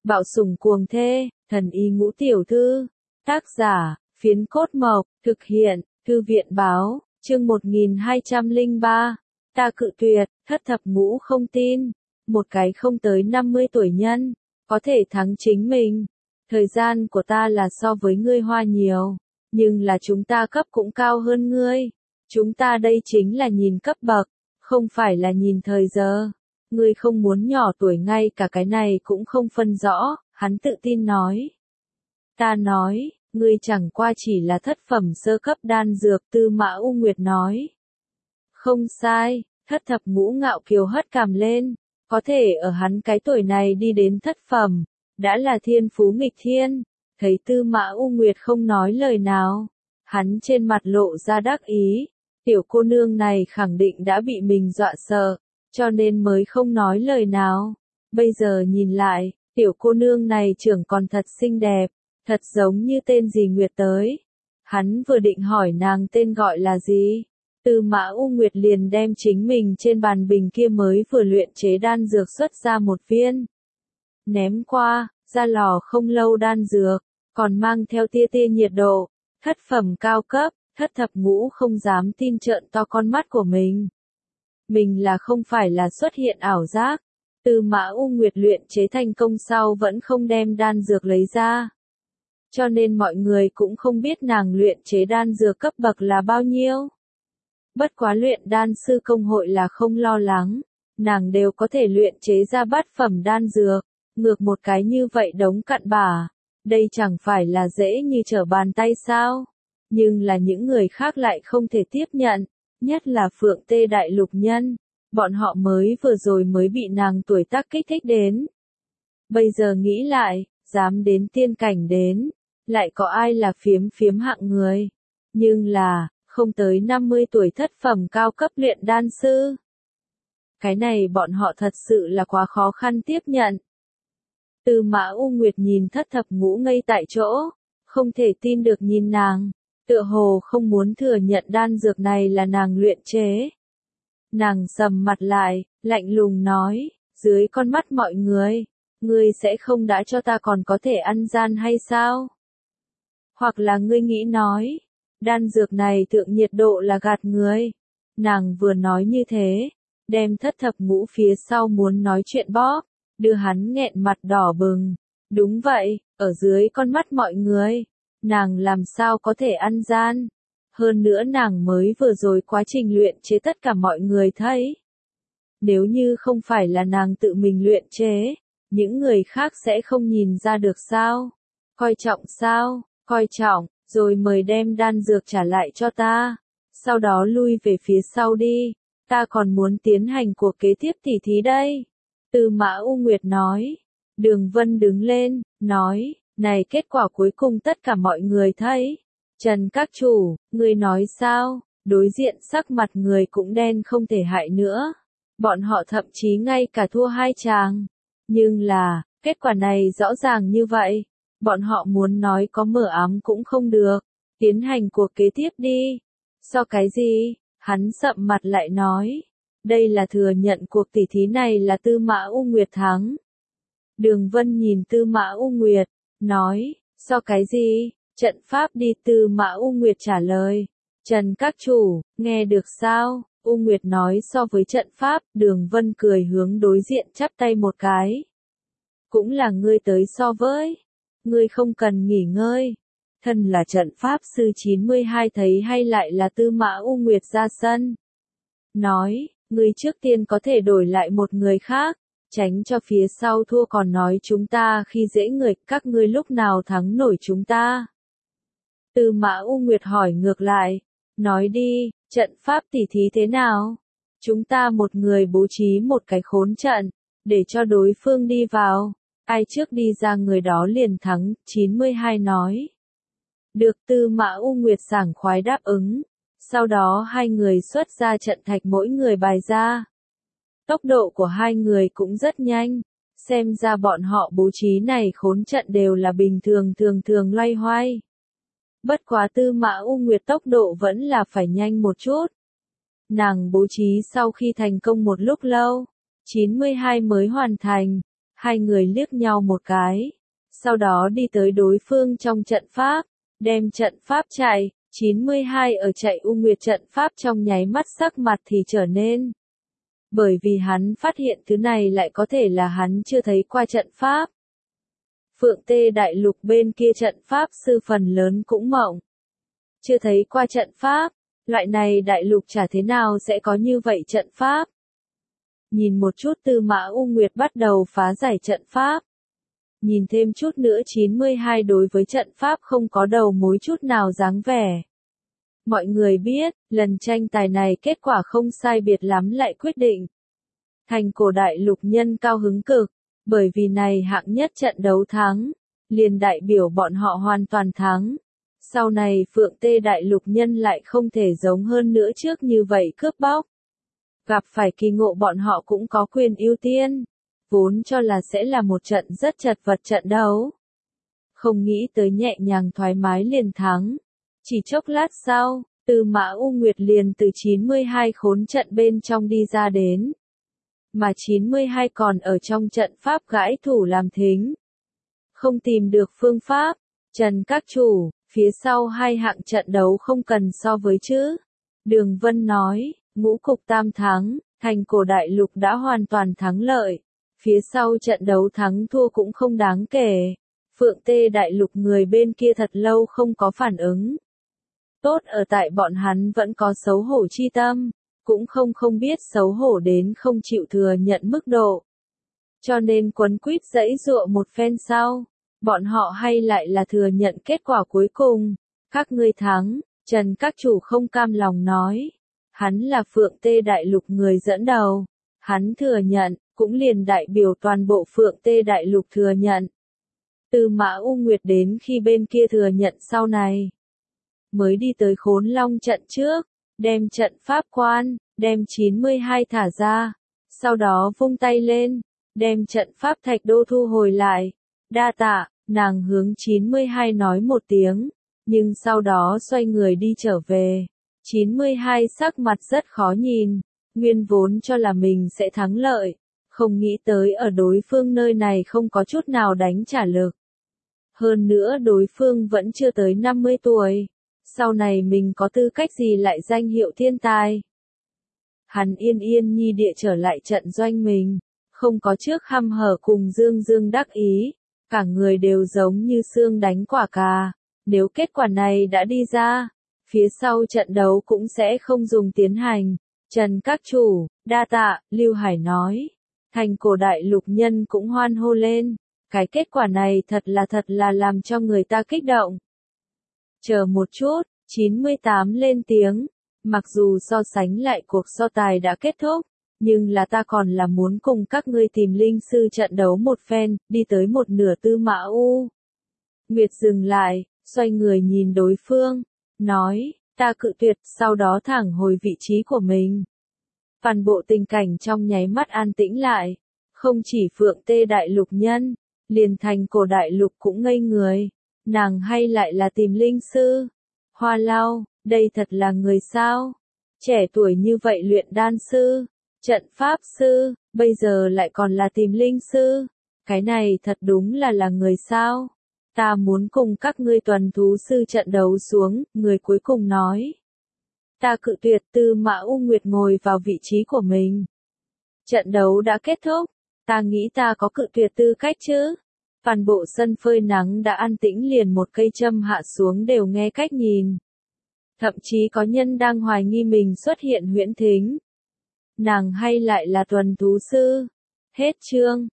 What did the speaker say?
Bạo sủng cuồng thê, thần y ngũ tiểu thư. Tác giả, Phiến Cốt Mộc, thực hiện, Thư viện báo, chương 1203. Ta cự tuyệt, Thất thập ngũ không tin. Một cái không tới 50 tuổi nhân, có thể thắng chính mình. Thời gian của ta là so với ngươi hoa nhiều, nhưng là chúng ta cấp cũng cao hơn ngươi. Chúng ta đây chính là nhìn cấp bậc, không phải là nhìn thời giờ. Ngươi không muốn nhỏ tuổi ngay cả cái này cũng không phân rõ, hắn tự tin nói. Ta nói, ngươi chẳng qua chỉ là thất phẩm sơ cấp đan dược, Tư Mã U Nguyệt nói. Không sai, Thất thập ngũ ngạo kiều hất cằm lên, có thể ở hắn cái tuổi này đi đến thất phẩm, đã là thiên phú nghịch thiên. Thấy Tư Mã U Nguyệt không nói lời nào, hắn trên mặt lộ ra đắc ý, tiểu cô nương này khẳng định đã bị mình dọa sợ, cho nên mới không nói lời nào. Bây giờ nhìn lại, tiểu cô nương này trưởng còn thật xinh đẹp, thật giống như tên gì Nguyệt tới. Hắn vừa định hỏi nàng tên gọi là gì, Tư Mã U Nguyệt liền đem chính mình trên bàn bình kia mới vừa luyện chế đan dược xuất ra một viên. Ném qua, ra lò không lâu đan dược, còn mang theo tia tia nhiệt độ, thất phẩm cao cấp. Thất thập ngũ không dám tin trợn to con mắt của mình. Mình là không phải là xuất hiện ảo giác. Tư Mã U Nguyệt luyện chế thành công sau vẫn không đem đan dược lấy ra. Cho nên mọi người cũng không biết nàng luyện chế đan dược cấp bậc là bao nhiêu. Bất quá luyện đan sư công hội là không lo lắng. Nàng đều có thể luyện chế ra bát phẩm đan dược. Ngược một cái như vậy đống cặn bã. Đây chẳng phải là dễ như trở bàn tay sao? Nhưng là những người khác lại không thể tiếp nhận, nhất là Phượng Tê Đại Lục nhân, bọn họ mới vừa rồi mới bị nàng tuổi tác kích thích đến. Bây giờ nghĩ lại, dám đến tiên cảnh đến, lại có ai là phiếm hạng người, nhưng là, không tới 50 tuổi thất phẩm cao cấp luyện đan sư. Cái này bọn họ thật sự là quá khó khăn tiếp nhận. Tư Mã U Nguyệt nhìn thất thập ngũ ngây tại chỗ, không thể tin được nhìn nàng. Tựa hồ không muốn thừa nhận đan dược này là nàng luyện chế. Nàng sầm mặt lại, lạnh lùng nói, dưới con mắt mọi người, ngươi sẽ không đã cho ta còn có thể ăn gian hay sao? Hoặc là ngươi nghĩ nói, đan dược này thượng nhiệt độ là gạt người. Nàng vừa nói như thế, đem thất thập ngũ phía sau muốn nói chuyện bóp, đưa hắn nghẹn mặt đỏ bừng. Đúng vậy, ở dưới con mắt mọi người. Nàng làm sao có thể ăn gian. Hơn nữa nàng mới vừa rồi quá trình luyện chế tất cả mọi người thấy. Nếu như không phải là nàng tự mình luyện chế, những người khác sẽ không nhìn ra được sao. Coi trọng sao, coi trọng, rồi mời đem đan dược trả lại cho ta. Sau đó lui về phía sau đi, ta còn muốn tiến hành cuộc kế tiếp tỉ thí đây. Tư Mã U Nguyệt nói. Đường Vân đứng lên, nói. Này kết quả cuối cùng tất cả mọi người thấy. Trần các chủ, ngươi nói sao? Đối diện sắc mặt người cũng đen không thể hại nữa. Bọn họ thậm chí ngay cả thua hai chàng. Nhưng là, kết quả này rõ ràng như vậy. Bọn họ muốn nói có mở ám cũng không được. Tiến hành cuộc kế tiếp đi. So cái gì? Hắn sậm mặt lại nói. Đây là thừa nhận cuộc tỉ thí này là Tư Mã U Nguyệt thắng. Đường Vân nhìn Tư Mã U Nguyệt. Nói, so cái gì? Trận pháp đi. Tư Mã U Nguyệt trả lời. Trần các chủ, nghe được sao? U Nguyệt nói so với trận pháp. Đường Vân cười hướng đối diện chắp tay một cái. Cũng là ngươi tới so với. Ngươi không cần nghỉ ngơi. Thân là trận pháp sư 92 thấy hay lại là Tư Mã U Nguyệt ra sân. Nói, ngươi trước tiên có thể đổi lại một người khác. Tránh cho phía sau thua còn nói chúng ta khi dễ người, các ngươi lúc nào thắng nổi chúng ta. Tư Mã U Nguyệt hỏi ngược lại, nói đi, trận pháp tỉ thí thế nào? Chúng ta một người bố trí một cái khốn trận, để cho đối phương đi vào, ai trước đi ra người đó liền thắng. 92 nói. Được. Tư Mã U Nguyệt sảng khoái đáp ứng, sau đó hai người xuất ra trận thạch mỗi người bài ra. Tốc độ của hai người cũng rất nhanh, xem ra bọn họ bố trí này khốn trận đều là bình thường loay hoay. Bất quá Tư Mã U Nguyệt tốc độ vẫn là phải nhanh một chút. Nàng bố trí sau khi thành công một lúc lâu, 92 mới hoàn thành, Hai người liếc nhau một cái, sau đó đi tới đối phương trong trận pháp, đem trận pháp chạy. 92 ở chạy U Nguyệt trận pháp trong nháy mắt sắc mặt thì trở nên. Bởi vì hắn phát hiện thứ này lại có thể là hắn chưa thấy qua trận pháp. Phượng Tê Đại Lục bên kia trận pháp sư phần lớn cũng mộng. Chưa thấy qua trận pháp, loại này đại lục chả thế nào sẽ có như vậy trận pháp. Nhìn một chút Tư Mã U Nguyệt bắt đầu phá giải trận pháp. Nhìn thêm chút nữa 92 đối với trận pháp không có đầu mối chút nào dáng vẻ. Mọi người biết, lần tranh tài này kết quả không sai biệt lắm lại quyết định. Thành Cổ Đại Lục nhân cao hứng cực, bởi vì này hạng nhất trận đấu thắng, liền đại biểu bọn họ hoàn toàn thắng. Sau này Phượng Tê Đại Lục nhân lại không thể giống hơn nữa trước như vậy cướp bóc. Gặp phải kỳ ngộ bọn họ cũng có quyền ưu tiên, vốn cho là sẽ là một trận rất chật vật trận đấu. Không nghĩ tới nhẹ nhàng thoải mái liền thắng. Chỉ chốc lát sau, Tư Mã U Nguyệt liền từ 92 khốn trận bên trong đi ra đến. Mà 92 còn ở trong trận pháp gãi thủ làm thính. Không tìm được phương pháp, Trần các chủ, phía sau hai hạng trận đấu không cần so với chứ. Đường Vân nói, ngũ cục tam thắng, Thành Cổ Đại Lục đã hoàn toàn thắng lợi. Phía sau trận đấu thắng thua cũng không đáng kể. Phượng Tê Đại Lục người bên kia thật lâu không có phản ứng. Tốt ở tại bọn hắn vẫn có xấu hổ chi tâm, cũng không biết xấu hổ đến không chịu thừa nhận mức độ. Cho nên quấn quýt giãy giụa một phen sau, bọn họ hay lại là thừa nhận kết quả cuối cùng. Các ngươi thắng, Trần các chủ không cam lòng nói. Hắn là Phượng Tê Đại Lục người dẫn đầu. Hắn thừa nhận, cũng liền đại biểu toàn bộ Phượng Tê Đại Lục thừa nhận. Tư Mã U Nguyệt đến khi bên kia thừa nhận sau này, mới đi tới Khốn Long trận trước, đem trận pháp quan, đem 92 thả ra, sau đó vung tay lên, đem trận pháp thạch đô thu hồi lại. Đa tạ, nàng hướng 92 nói một tiếng, nhưng sau đó xoay người đi trở về. 92 sắc mặt rất khó nhìn, nguyên vốn cho là mình sẽ thắng lợi, không nghĩ tới ở đối phương nơi này không có chút nào đánh trả lực. Hơn nữa đối phương vẫn chưa tới 50 tuổi. Sau này mình có tư cách gì lại danh hiệu thiên tài. Hắn yên yên nhi địa trở lại trận doanh mình, không có trước hăm hở cùng dương dương đắc ý, cả người đều giống như xương đánh quả cà. Nếu kết quả này đã đi ra, phía sau trận đấu cũng sẽ không dùng tiến hành. Trần các chủ, đa tạ, Lưu Hải nói. Thành Cổ Đại Lục nhân cũng hoan hô lên. Cái kết quả này thật là làm cho người ta kích động. Chờ một chút, 98 lên tiếng. Mặc dù so sánh lại cuộc so tài đã kết thúc, nhưng là ta còn là muốn cùng các ngươi tìm linh sư trận đấu một phen, đi tới một nửa. Tư Mã U Nguyệt dừng lại, xoay người nhìn đối phương, nói, ta cự tuyệt, sau đó thẳng hồi vị trí của mình. Toàn bộ tình cảnh trong nháy mắt an tĩnh lại, không chỉ Phượng Tê Đại Lục nhân, liền Thành Cổ Đại Lục cũng ngây người, nàng hay lại là tìm linh sư. Hoa Lao, đây thật là người sao? Trẻ tuổi như vậy luyện đan sư, trận pháp sư, bây giờ lại còn là tìm linh sư. Cái này thật đúng là người sao? Ta muốn cùng các ngươi tuần thú sư trận đấu xuống, người cuối cùng nói. Ta cự tuyệt. Tư Mã U Nguyệt ngồi vào vị trí của mình. Trận đấu đã kết thúc, ta nghĩ ta có cự tuyệt tư cách chứ? Toàn bộ sân phơi nắng đã an tĩnh, liền một cây châm hạ xuống đều nghe cách nhìn. Thậm chí có nhân đang hoài nghi mình xuất hiện huyễn thính. Nàng hay lại là tuần thú sư? Hết chương.